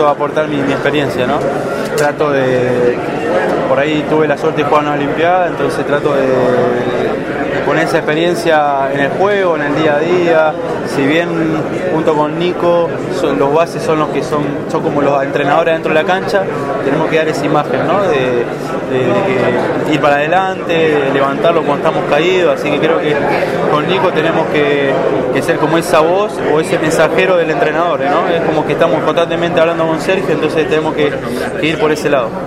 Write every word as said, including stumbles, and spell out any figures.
intento aportar mi, mi experiencia, ¿no? Trato de, por ahí tuve la suerte de jugar en una Olimpiada, entonces trato de, de poner esa experiencia en el juego, en el día a día. Si bien junto con Nico son, los bases son los que son, son como los entrenadores dentro de la cancha, tenemos que dar esa imagen, ¿no? De, de, de que ir para adelante, de levantarlo cuando estamos caídos, así que creo que con Nico tenemos que, que ser como esa voz o ese mensajero del entrenador, ¿no? Es como que estamos constantemente hablando con Sergio, entonces tenemos que, que ir por ese lado.